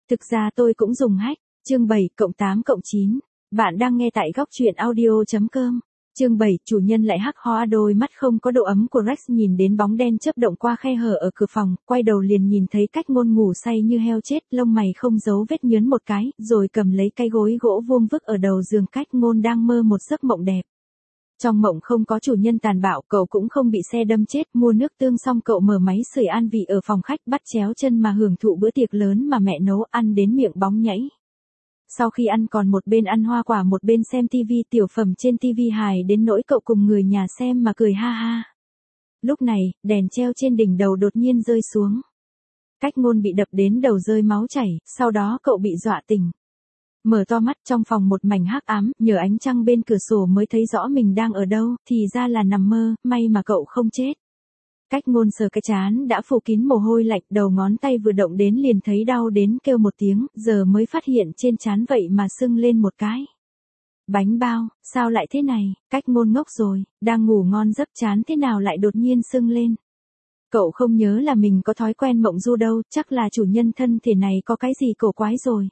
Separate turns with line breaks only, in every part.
Thực ra tôi cũng dùng hack. Chương 7 cộng 8 cộng 9. Bạn đang nghe tại góc truyện audio.com. Chương 7, chủ nhân lại hắc hoa đôi mắt không có độ ấm của Rex nhìn đến bóng đen chớp động qua khe hở ở cửa phòng, quay đầu liền nhìn thấy Cách Ngôn ngủ say như heo chết, lông mày không giấu vết nhớn một cái, rồi cầm lấy cái gối gỗ vuông vức ở đầu giường. Cách Ngôn đang mơ một giấc mộng đẹp. Trong mộng không có chủ nhân tàn bạo, cậu cũng không bị xe đâm chết, mua nước tương xong cậu mở máy sưởi an vị ở phòng khách, bắt chéo chân mà hưởng thụ bữa tiệc lớn mà mẹ nấu, ăn đến miệng bóng nhảy. Sau khi ăn còn một bên ăn hoa quả một bên xem tivi, tiểu phẩm trên tivi hài đến nỗi cậu cùng người nhà xem mà cười ha ha. Lúc này, đèn treo trên đỉnh đầu đột nhiên rơi xuống. Cách Ngôn bị đập đến đầu rơi máu chảy, sau đó cậu bị dọa tỉnh. Mở to mắt, trong phòng một mảnh hắc ám, nhờ ánh trăng bên cửa sổ mới thấy rõ mình đang ở đâu, thì ra là nằm mơ, may mà cậu không chết. Cách Ngôn sờ cái trán đã phủ kín mồ hôi lạnh, đầu ngón tay vừa động đến liền thấy đau đến kêu một tiếng, giờ mới phát hiện trên trán vậy mà sưng lên một cái. Bánh bao, sao lại thế này? Cách Ngôn ngốc rồi, đang ngủ ngon giấc trán thế nào lại đột nhiên sưng lên. Cậu không nhớ là mình có thói quen mộng du đâu, chắc là chủ nhân thân thể này có cái gì cổ quái rồi.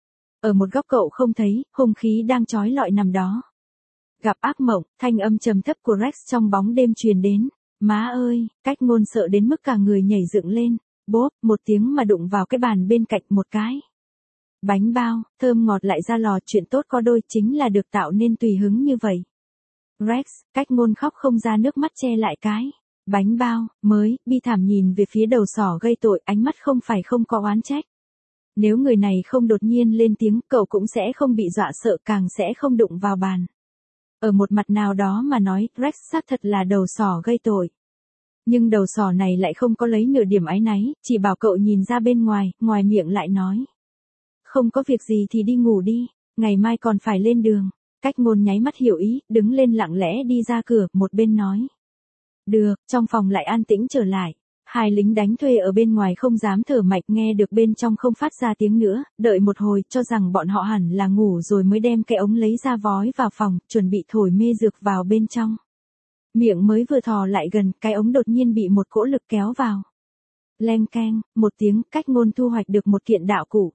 Ở một góc cậu không thấy, hung khí đang trói lọi nằm đó. Gặp ác mộng, thanh âm trầm thấp của Rex trong bóng đêm truyền đến. Má ơi, Cách Ngôn sợ đến mức cả người nhảy dựng lên. Bốp, một tiếng mà đụng vào cái bàn bên cạnh một cái. Bánh bao, thơm ngọt lại ra lò, chuyện tốt có đôi, chính là được tạo nên tùy hứng như vậy. Rex, Cách Ngôn khóc không ra nước mắt che lại cái. Bánh bao, mới, bi thảm nhìn về phía đầu sỏ gây tội, ánh mắt không phải không có oán trách. Nếu người này không đột nhiên lên tiếng, cậu cũng sẽ không bị dọa sợ, càng sẽ không đụng vào bàn. Ở một mặt nào đó mà nói, Rex xác thật là đầu sỏ gây tội. Nhưng đầu sỏ này lại không có lấy nửa điểm áy náy, chỉ bảo cậu nhìn ra bên ngoài, ngoài miệng lại nói. Không có việc gì thì đi ngủ đi, ngày mai còn phải lên đường. Cách Ngôn nháy mắt hiểu ý, đứng lên lặng lẽ đi ra cửa, một bên nói. Được, trong phòng lại an tĩnh trở lại. Hai lính đánh thuê ở bên ngoài không dám thở mạnh, nghe được bên trong không phát ra tiếng nữa, đợi một hồi cho rằng bọn họ hẳn là ngủ rồi mới đem cái ống lấy ra vói vào phòng, chuẩn bị thổi mê dược vào bên trong. Miệng mới vừa thò lại gần, cái ống đột nhiên bị một cỗ lực kéo vào. Leng keng, một tiếng, Cách Ngôn thu hoạch được một kiện đạo cụ.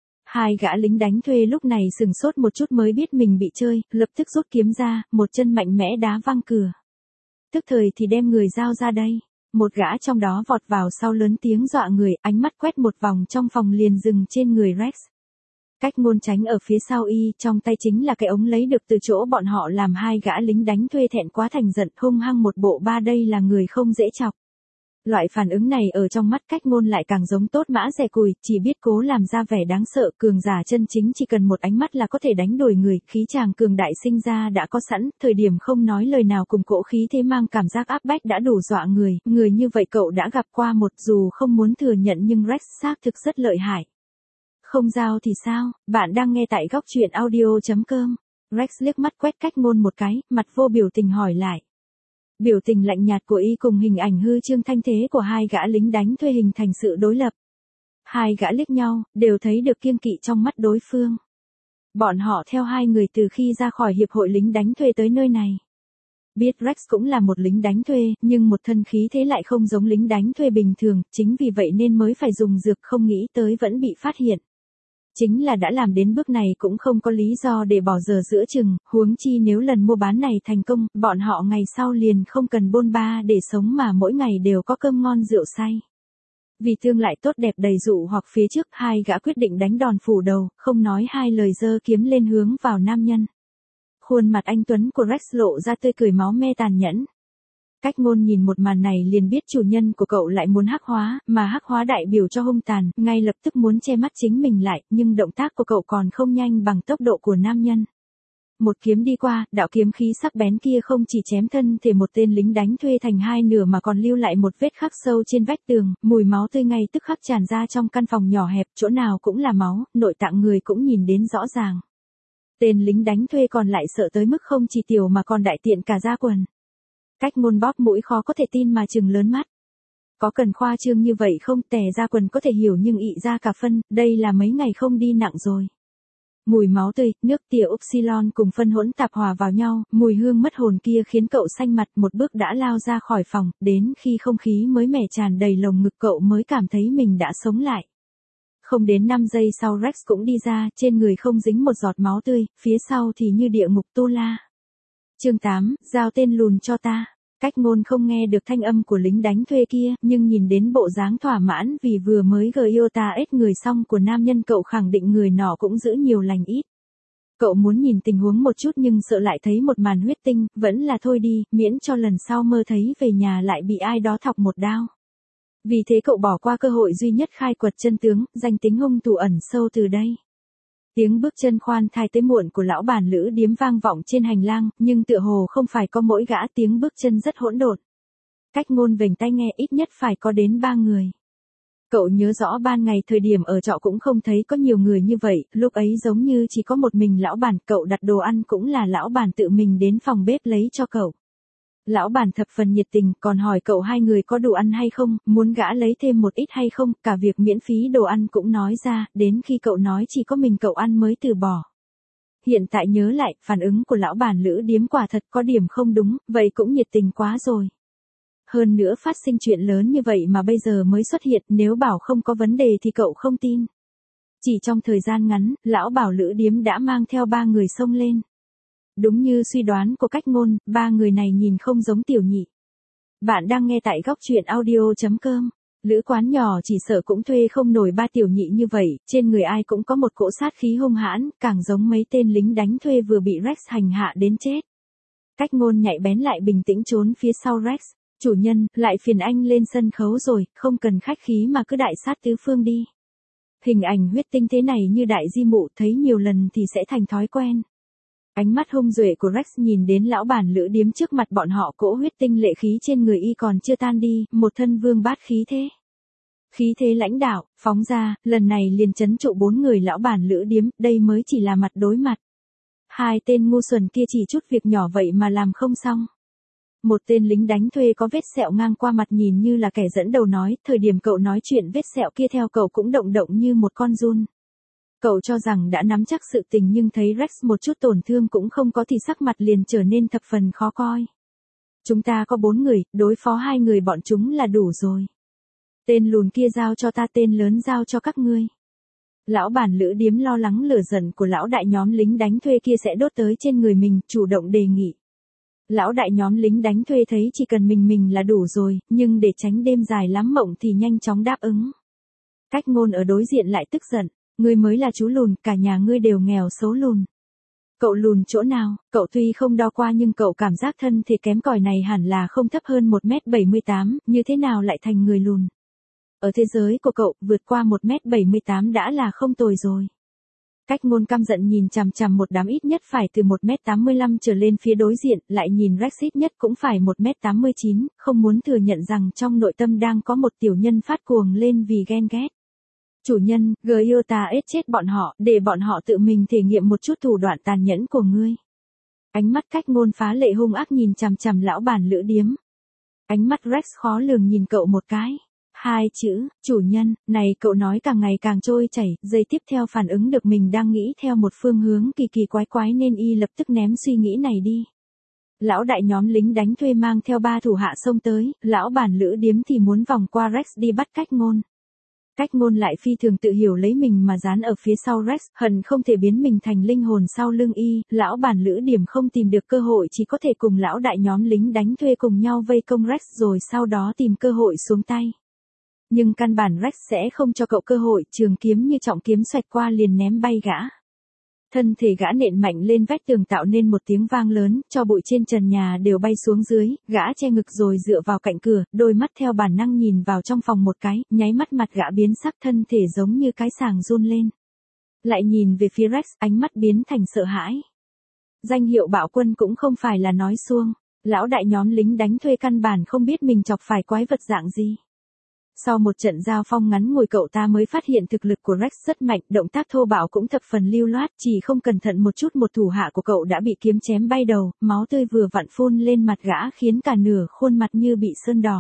Hai gã lính đánh thuê lúc này sừng sốt một chút mới biết mình bị chơi, lập tức rút kiếm ra, một chân mạnh mẽ đá văng cửa. Tức thời thì đem người giao ra đây. Một gã trong đó vọt vào sau lớn tiếng dọa người, ánh mắt quét một vòng trong phòng liền dừng trên người Rex. Cách Ngôn tránh ở phía sau y, trong tay chính là cái ống lấy được từ chỗ bọn họ, làm hai gã lính đánh thuê thẹn quá thành giận, hung hăng một bộ ba đây là người không dễ chọc. Loại phản ứng này ở trong mắt Cách Ngôn lại càng giống tốt mã rẻ cùi, chỉ biết cố làm ra vẻ đáng sợ, cường giả chân chính chỉ cần một ánh mắt là có thể đánh đuổi người, khí chàng cường đại sinh ra đã có sẵn, thời điểm không nói lời nào cùng cỗ khí thế mang cảm giác áp bách đã đủ dọa người, người như vậy cậu đã gặp qua một, dù không muốn thừa nhận nhưng Rex xác thực rất lợi hại. Không giao thì sao, bạn đang nghe tại góc truyện audio.com. Rex liếc mắt quét Cách Ngôn một cái, mặt vô biểu tình hỏi lại. Biểu tình lạnh nhạt của y cùng hình ảnh hư trương thanh thế của hai gã lính đánh thuê hình thành sự đối lập. Hai gã liếc nhau, đều thấy được kiêng kỵ trong mắt đối phương. Bọn họ theo hai người từ khi ra khỏi hiệp hội lính đánh thuê tới nơi này. Biết Rex cũng là một lính đánh thuê, nhưng một thân khí thế lại không giống lính đánh thuê bình thường, chính vì vậy nên mới phải dùng dược, không nghĩ tới vẫn bị phát hiện. Chính là đã làm đến bước này cũng không có lý do để bỏ dở giữa chừng, huống chi nếu lần mua bán này thành công, bọn họ ngày sau liền không cần bôn ba để sống mà mỗi ngày đều có cơm ngon rượu say. Vì tương lại tốt đẹp đầy dụ hoặc phía trước, hai gã quyết định đánh đòn phủ đầu, không nói hai lời giơ kiếm lên hướng vào nam nhân. Khuôn mặt anh tuấn của Rex lộ ra tươi cười máu me tàn nhẫn. Cách Ngôn nhìn một màn này liền biết chủ nhân của cậu lại muốn hắc hóa, mà hắc hóa đại biểu cho hung tàn, ngay lập tức muốn che mắt chính mình lại, nhưng động tác của cậu còn không nhanh bằng tốc độ của nam nhân. Một kiếm đi qua, đạo kiếm khí sắc bén kia không chỉ chém thân thể một tên lính đánh thuê thành hai nửa mà còn lưu lại một vết khắc sâu trên vách tường, mùi máu tươi ngay tức khắc tràn ra trong căn phòng nhỏ hẹp, chỗ nào cũng là máu, nội tạng người cũng nhìn đến rõ ràng. Tên lính đánh thuê còn lại sợ tới mức không chỉ tiểu mà còn đại tiện cả da quần. Cách Ngôn bóp mũi khó có thể tin mà trừng lớn mắt. Có cần khoa trương như vậy không, tè ra quần có thể hiểu nhưng ị ra cả phân, đây là mấy ngày không đi nặng rồi. Mùi máu tươi, nước tỉa Upsilon cùng phân hỗn tạp hòa vào nhau, mùi hương mất hồn kia khiến cậu xanh mặt, một bước đã lao ra khỏi phòng, đến khi không khí mới mẻ tràn đầy lồng ngực cậu mới cảm thấy mình đã sống lại. Không đến 5 giây sau Rex cũng đi ra, trên người không dính một giọt máu tươi, phía sau thì như địa ngục tu la. Chương 8, giao tên lùn cho ta. Cách ngôn không nghe được thanh âm của lính đánh thuê kia, nhưng nhìn đến bộ dáng thỏa mãn vì vừa mới Giota ết người xong của nam nhân, cậu khẳng định người nọ cũng giữ nhiều lành ít. Cậu muốn nhìn tình huống một chút nhưng sợ lại thấy một màn huyết tinh, vẫn là thôi đi, miễn cho lần sau mơ thấy về nhà lại bị ai đó thọc một đao. Vì thế cậu bỏ qua cơ hội duy nhất khai quật chân tướng, danh tính hung thủ ẩn sâu từ đây. Tiếng bước chân khoan thai tới muộn của lão bản lữ điếm vang vọng trên hành lang, nhưng tựa hồ không phải có mỗi gã, tiếng bước chân rất hỗn độn. Cách ngôn vểnh tai nghe, ít nhất phải có đến 3 người. Cậu nhớ rõ ban ngày thời điểm ở trọ cũng không thấy có nhiều người như vậy, lúc ấy giống như chỉ có một mình lão bản, cậu đặt đồ ăn cũng là lão bản tự mình đến phòng bếp lấy cho cậu. Lão bản thập phần nhiệt tình, còn hỏi cậu hai người có đủ ăn hay không, muốn gã lấy thêm một ít hay không, cả việc miễn phí đồ ăn cũng nói ra, đến khi cậu nói chỉ có mình cậu ăn mới từ bỏ. Hiện tại nhớ lại, phản ứng của lão bản lữ điếm quả thật có điểm không đúng, vậy cũng nhiệt tình quá rồi. Hơn nữa phát sinh chuyện lớn như vậy mà bây giờ mới xuất hiện, nếu bảo không có vấn đề thì cậu không tin. Chỉ trong thời gian ngắn, lão bảo lữ điếm đã mang theo 3 người xông lên. Đúng như suy đoán của cách ngôn, 3 người này nhìn không giống tiểu nhị. Bạn đang nghe tại góc truyện audio.com. Lữ quán nhỏ chỉ sợ cũng thuê không nổi 3 tiểu nhị như vậy, trên người ai cũng có một cỗ sát khí hung hãn, càng giống mấy tên lính đánh thuê vừa bị Rex hành hạ đến chết. Cách ngôn nhạy bén lại bình tĩnh trốn phía sau Rex. Chủ nhân, lại phiền anh lên sân khấu rồi, không cần khách khí mà cứ đại sát tứ phương đi. Hình ảnh huyết tinh thế này như đại di mụ, thấy nhiều lần thì sẽ thành thói quen. Ánh mắt hung duệ của Rex nhìn đến lão bản lữ điếm trước mặt bọn họ, cỗ huyết tinh lệ khí trên người y còn chưa tan đi, một thân vương bát khí thế. Khí thế lãnh đạo, phóng ra, lần này liền trấn trụ 4 người lão bản lữ điếm, đây mới chỉ là mặt đối mặt. 2 tên ngu xuẩn kia chỉ chút việc nhỏ vậy mà làm không xong. Một tên lính đánh thuê có vết sẹo ngang qua mặt nhìn như là kẻ dẫn đầu nói, thời điểm cậu nói chuyện vết sẹo kia theo cậu cũng động động như một con giun. Cậu cho rằng đã nắm chắc sự tình nhưng thấy Rex một chút tổn thương cũng không có thì sắc mặt liền trở nên thập phần khó coi. Chúng ta có 4 người, đối phó 2 người bọn chúng là đủ rồi. Tên lùn kia giao cho ta, tên lớn giao cho các ngươi. Lão bản lữ điếm lo lắng lửa giận của lão đại nhóm lính đánh thuê kia sẽ đốt tới trên người mình, chủ động đề nghị. Lão đại nhóm lính đánh thuê thấy chỉ cần mình là đủ rồi, nhưng để tránh đêm dài lắm mộng thì nhanh chóng đáp ứng. Cách ngôn ở đối diện lại tức giận, ngươi mới là chú lùn, cả nhà ngươi đều nghèo xấu lùn. Cậu lùn chỗ nào, cậu tuy không đo qua nhưng cậu cảm giác thân thể kém cỏi này hẳn là không thấp hơn 1m78, như thế nào lại thành người lùn. Ở thế giới của cậu, vượt qua 1m78 đã là không tồi rồi. Cách ngôn căm giận nhìn chằm chằm một đám ít nhất phải từ 1m85 trở lên phía đối diện, lại nhìn Rex ít nhất cũng phải 1m89, không muốn thừa nhận rằng trong nội tâm đang có một tiểu nhân phát cuồng lên vì ghen ghét. Chủ nhân, Giota ết chết bọn họ, để bọn họ tự mình thể nghiệm một chút thủ đoạn tàn nhẫn của ngươi. Ánh mắt cách ngôn phá lệ hung ác nhìn chằm chằm lão bản lữ điếm. Ánh mắt Rex khó lường nhìn cậu một cái. 2 chữ, chủ nhân, này cậu nói càng ngày càng trôi chảy, giây tiếp theo phản ứng được mình đang nghĩ theo một phương hướng kỳ kỳ quái quái nên y lập tức ném suy nghĩ này đi. Lão đại nhóm lính đánh thuê mang theo 3 thủ hạ xông tới, lão bản lữ điếm thì muốn vòng qua Rex đi bắt cách ngôn. Cách ngôn lại phi thường tự hiểu lấy mình mà dán ở phía sau Rex, hận không thể biến mình thành linh hồn sau lưng y, lão bản lữ điểm không tìm được cơ hội chỉ có thể cùng lão đại nhóm lính đánh thuê cùng nhau vây công Rex rồi sau đó tìm cơ hội xuống tay. Nhưng căn bản Rex sẽ không cho cậu cơ hội, trường kiếm như trọng kiếm xoẹt qua liền ném bay gã. Thân thể gã nện mạnh lên vách tường tạo nên một tiếng vang lớn, cho bụi trên trần nhà đều bay xuống dưới, gã che ngực rồi dựa vào cạnh cửa, đôi mắt theo bản năng nhìn vào trong phòng một cái, nháy mắt mặt gã biến sắc, thân thể giống như cái sàng run lên. Lại nhìn về phía Rex, ánh mắt biến thành sợ hãi. Danh hiệu bạo quân cũng không phải là nói suông, lão đại nhóm lính đánh thuê căn bản không biết mình chọc phải quái vật dạng gì. Sau một trận giao phong ngắn ngủi cậu ta mới phát hiện thực lực của Rex rất mạnh, động tác thô bạo cũng thập phần lưu loát, chỉ không cẩn thận một chút một thủ hạ của cậu đã bị kiếm chém bay đầu, máu tươi vừa vặn phun lên mặt gã khiến cả nửa khuôn mặt như bị sơn đỏ.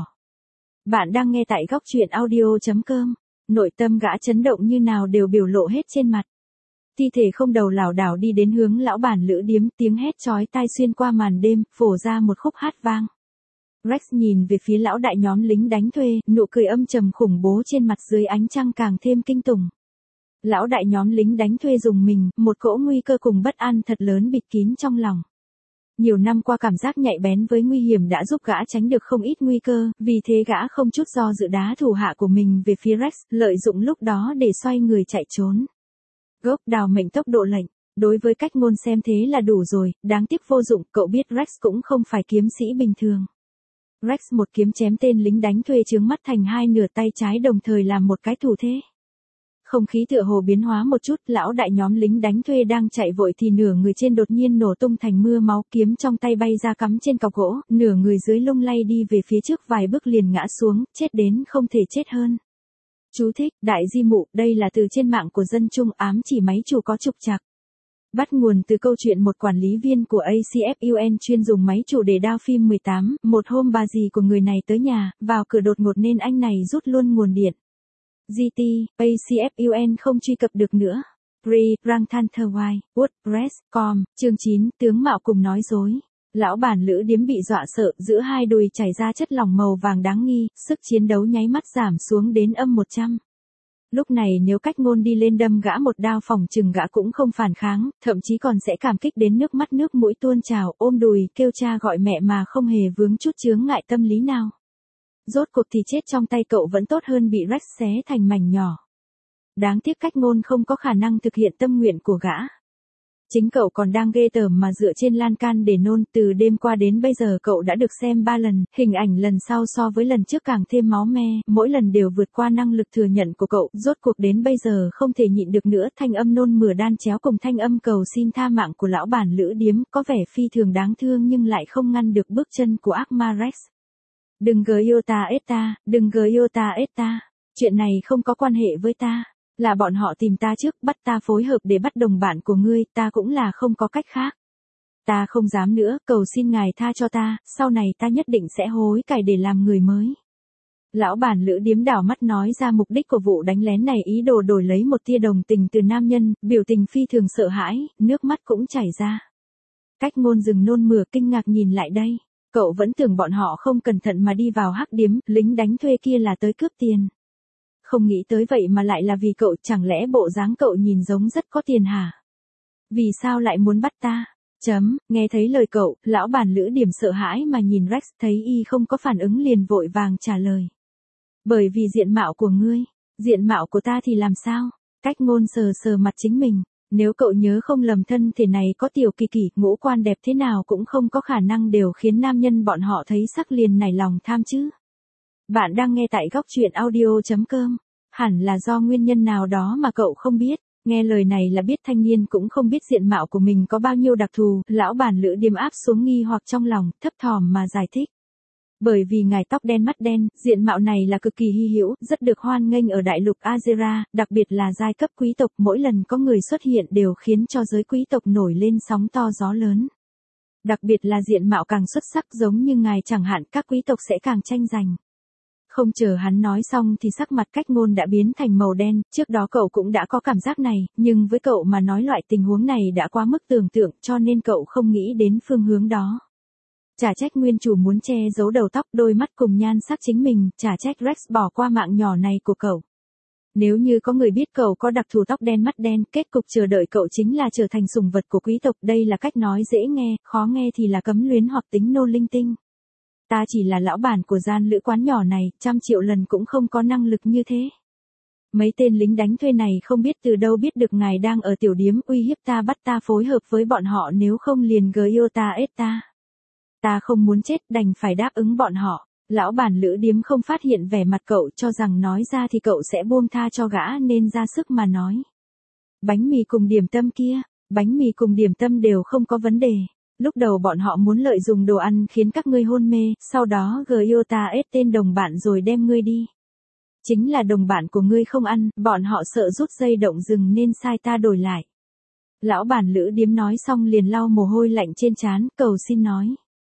Bạn đang nghe tại góc truyện audio.com, nội tâm gã chấn động như nào đều biểu lộ hết trên mặt. Thi thể không đầu lảo đảo đi đến hướng lão bản lữ điếm, tiếng hét chói tai xuyên qua màn đêm, phổ ra một khúc hát vang. Rex nhìn về phía lão đại nhóm lính đánh thuê, nụ cười âm trầm khủng bố trên mặt dưới ánh trăng càng thêm kinh tủng. Lão đại nhóm lính đánh thuê dùng mình, một cỗ nguy cơ cùng bất an thật lớn bịt kín trong lòng. Nhiều năm qua cảm giác nhạy bén với nguy hiểm đã giúp gã tránh được không ít nguy cơ, vì thế gã không chút do dự đá thủ hạ của mình về phía Rex, lợi dụng lúc đó để xoay người chạy trốn. Gốc đào mệnh tốc độ lệnh. Đối với cách ngôn xem thế là đủ rồi, đáng tiếc vô dụng, cậu biết Rex cũng không phải kiếm sĩ bình thường. Rex một kiếm chém tên lính đánh thuê trướng mắt thành hai nửa, tay trái đồng thời làm một cái thủ thế. Không khí tựa hồ biến hóa một chút, lão đại nhóm lính đánh thuê đang chạy vội thì nửa người trên đột nhiên nổ tung thành mưa máu, kiếm trong tay bay ra cắm trên cọc gỗ, nửa người dưới lung lay đi về phía trước vài bước liền ngã xuống, chết đến không thể chết hơn. Chú thích, đại di mụ, đây là từ trên mạng của dân Trung, ám chỉ máy chủ có trục trặc. Bắt nguồn từ câu chuyện một quản lý viên của ACFUN chuyên dùng máy chủ để đao phim 18, một hôm bà dì của người này tới nhà, vào cửa đột ngột nên anh này rút luôn nguồn điện. GT, ACFUN không truy cập được nữa. Rangthanterwine, WordPress.com, chương 9, tướng mạo cùng nói dối. Lão bản lữ điếm bị dọa sợ, giữa hai đùi chảy ra chất lỏng màu vàng đáng nghi, sức chiến đấu nháy mắt giảm xuống đến âm 100. Lúc này nếu cách ngôn đi lên đâm gã một đao phòng chừng gã cũng không phản kháng, thậm chí còn sẽ cảm kích đến nước mắt nước mũi tuôn trào, ôm đùi, kêu cha gọi mẹ mà không hề vướng chút chướng ngại tâm lý nào. Rốt cuộc thì chết trong tay cậu vẫn tốt hơn bị Rex xé thành mảnh nhỏ. Đáng tiếc cách ngôn không có khả năng thực hiện tâm nguyện của gã. Chính cậu còn đang ghê tởm mà dựa trên lan can để nôn, từ đêm qua đến bây giờ cậu đã được xem 3 lần, hình ảnh lần sau so với lần trước càng thêm máu me, mỗi lần đều vượt qua năng lực thừa nhận của cậu, rốt cuộc đến bây giờ không thể nhịn được nữa, thanh âm nôn mửa đan chéo cùng thanh âm cầu xin tha mạng của lão bản lữ điếm, có vẻ phi thường đáng thương nhưng lại không ngăn được bước chân của ác ma Rex. Đừng Giota Esta, đừng Giota Esta, chuyện này không có quan hệ với ta. Là bọn họ tìm ta trước, bắt ta phối hợp để bắt đồng bạn của ngươi, ta cũng là không có cách khác. Ta không dám nữa, cầu xin ngài tha cho ta, sau này ta nhất định sẽ hối cải để làm người mới. Lão bản lữ điếm đảo mắt nói ra mục đích của vụ đánh lén này, ý đồ đổi lấy một tia đồng tình từ nam nhân, biểu tình phi thường sợ hãi, nước mắt cũng chảy ra. Cách ngôn dừng nôn mửa kinh ngạc nhìn lại đây. Cậu vẫn tưởng bọn họ không cẩn thận mà đi vào hắc điếm, lính đánh thuê kia là tới cướp tiền. Không nghĩ tới vậy mà lại là vì cậu, chẳng lẽ bộ dáng cậu nhìn giống rất có tiền hả? Vì sao lại muốn bắt ta? Nghe thấy lời cậu, lão bản lữ điểm sợ hãi mà nhìn Rex, thấy y không có phản ứng liền vội vàng trả lời. Bởi vì diện mạo của ngươi, diện mạo của ta thì làm sao? Cách ngôn sờ sờ mặt chính mình. Nếu cậu nhớ không lầm thân thể này có tiểu kỳ kỳ, ngũ quan đẹp thế nào cũng không có khả năng đều khiến nam nhân bọn họ thấy sắc liền nảy lòng tham chứ. Bạn đang nghe tại góc truyện audio.com. Hẳn là do nguyên nhân nào đó mà cậu không biết. Nghe lời này là biết thanh niên cũng không biết diện mạo của mình có bao nhiêu đặc thù, lão bản lữ điềm áp xuống nghi hoặc trong lòng, thấp thỏm mà giải thích. Bởi vì ngài tóc đen mắt đen, diện mạo này là cực kỳ hy hữu, rất được hoan nghênh ở đại lục Azera, đặc biệt là giai cấp quý tộc, mỗi lần có người xuất hiện đều khiến cho giới quý tộc nổi lên sóng to gió lớn. Đặc biệt là diện mạo càng xuất sắc giống như ngài chẳng hạn, các quý tộc sẽ càng tranh giành. Không chờ hắn nói xong thì sắc mặt cách ngôn đã biến thành màu đen, trước đó cậu cũng đã có cảm giác này, nhưng với cậu mà nói loại tình huống này đã quá mức tưởng tượng cho nên cậu không nghĩ đến phương hướng đó. Chả trách nguyên chủ muốn che giấu đầu tóc đôi mắt cùng nhan sắc chính mình, chả trách Rex bỏ qua mạng nhỏ này của cậu. Nếu như có người biết cậu có đặc thù tóc đen mắt đen, kết cục chờ đợi cậu chính là trở thành sủng vật của quý tộc, đây là cách nói dễ nghe, khó nghe thì là cấm luyến hoặc tính nô linh tinh. Ta chỉ là lão bản của gian lữ quán nhỏ này, 100 triệu lần cũng không có năng lực như thế. Mấy tên lính đánh thuê này không biết từ đâu biết được ngài đang ở tiểu điếm uy hiếp ta, bắt ta phối hợp với bọn họ, nếu không liền Giota Esta. Ta không muốn chết, đành phải đáp ứng bọn họ. Lão bản lữ điếm không phát hiện vẻ mặt cậu, cho rằng nói ra thì cậu sẽ buông tha cho gã nên ra sức mà nói. Bánh mì cùng điểm tâm kia, bánh mì cùng điểm tâm đều không có vấn đề. Lúc đầu bọn họ muốn lợi dụng đồ ăn khiến các ngươi hôn mê, sau đó Giota ết tên đồng bạn rồi đem ngươi đi. Chính là đồng bạn của ngươi không ăn, bọn họ sợ rút dây động rừng nên sai ta đổi lại. Lão bản lữ điếm nói xong liền lau mồ hôi lạnh trên trán, cầu xin nói.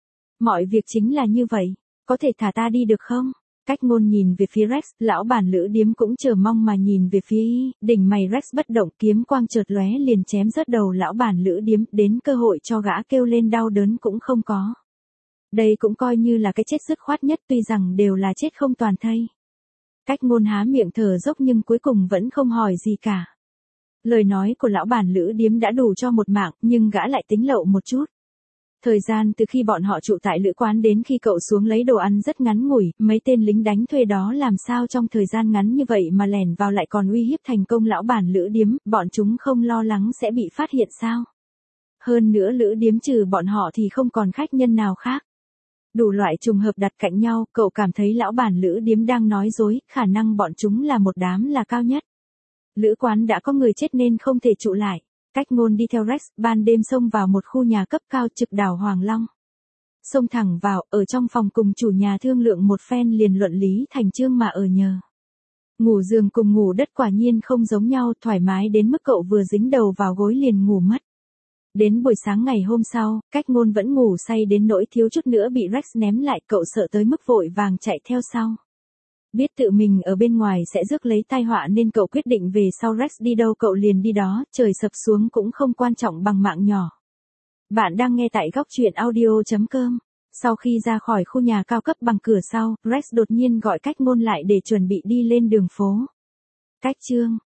Mọi việc chính là như vậy, có thể thả ta đi được không? Cách ngôn nhìn về phía Rex, lão bản lữ điếm cũng chờ mong mà nhìn về phía y, đỉnh mày Rex bất động, kiếm quang chợt lóe liền chém rớt đầu lão bản lữ điếm, đến cơ hội cho gã kêu lên đau đớn cũng không có. Đây cũng coi như là cái chết dứt khoát nhất, tuy rằng đều là chết không toàn thây. Cách ngôn há miệng thở dốc nhưng cuối cùng vẫn không hỏi gì cả. Lời nói của lão bản lữ điếm đã đủ cho một mạng, nhưng gã lại tính lậu một chút. Thời gian từ khi bọn họ trụ tại lữ quán đến khi cậu xuống lấy đồ ăn rất ngắn ngủi, mấy tên lính đánh thuê đó làm sao trong thời gian ngắn như vậy mà lẻn vào lại còn uy hiếp thành công lão bản lữ điếm, bọn chúng không lo lắng sẽ bị phát hiện sao? Hơn nữa lữ điếm trừ bọn họ thì không còn khách nhân nào khác. Đủ loại trùng hợp đặt cạnh nhau, cậu cảm thấy lão bản lữ điếm đang nói dối, khả năng bọn chúng là một đám là cao nhất. Lữ quán đã có người chết nên không thể trụ lại. Cách ngôn đi theo Rex, ban đêm xông vào một khu nhà cấp cao trực đảo Hoàng Long. Xông thẳng vào, ở trong phòng cùng chủ nhà thương lượng một phen liền luận lý thành chương mà ở nhờ. Ngủ giường cùng ngủ đất quả nhiên không giống nhau, thoải mái đến mức cậu vừa dính đầu vào gối liền ngủ mất. Đến buổi sáng ngày hôm sau, cách ngôn vẫn ngủ say đến nỗi thiếu chút nữa bị Rex ném lại, cậu sợ tới mức vội vàng chạy theo sau. Biết tự mình ở bên ngoài sẽ rước lấy tai họa nên cậu quyết định về sau Rex đi đâu cậu liền đi đó, trời sập xuống cũng không quan trọng bằng mạng nhỏ. Bạn đang nghe tại góc truyện audio.com. Sau khi ra khỏi khu nhà cao cấp bằng cửa sau, Rex đột nhiên gọi cách ngôn lại để chuẩn bị đi lên đường phố. Cách chương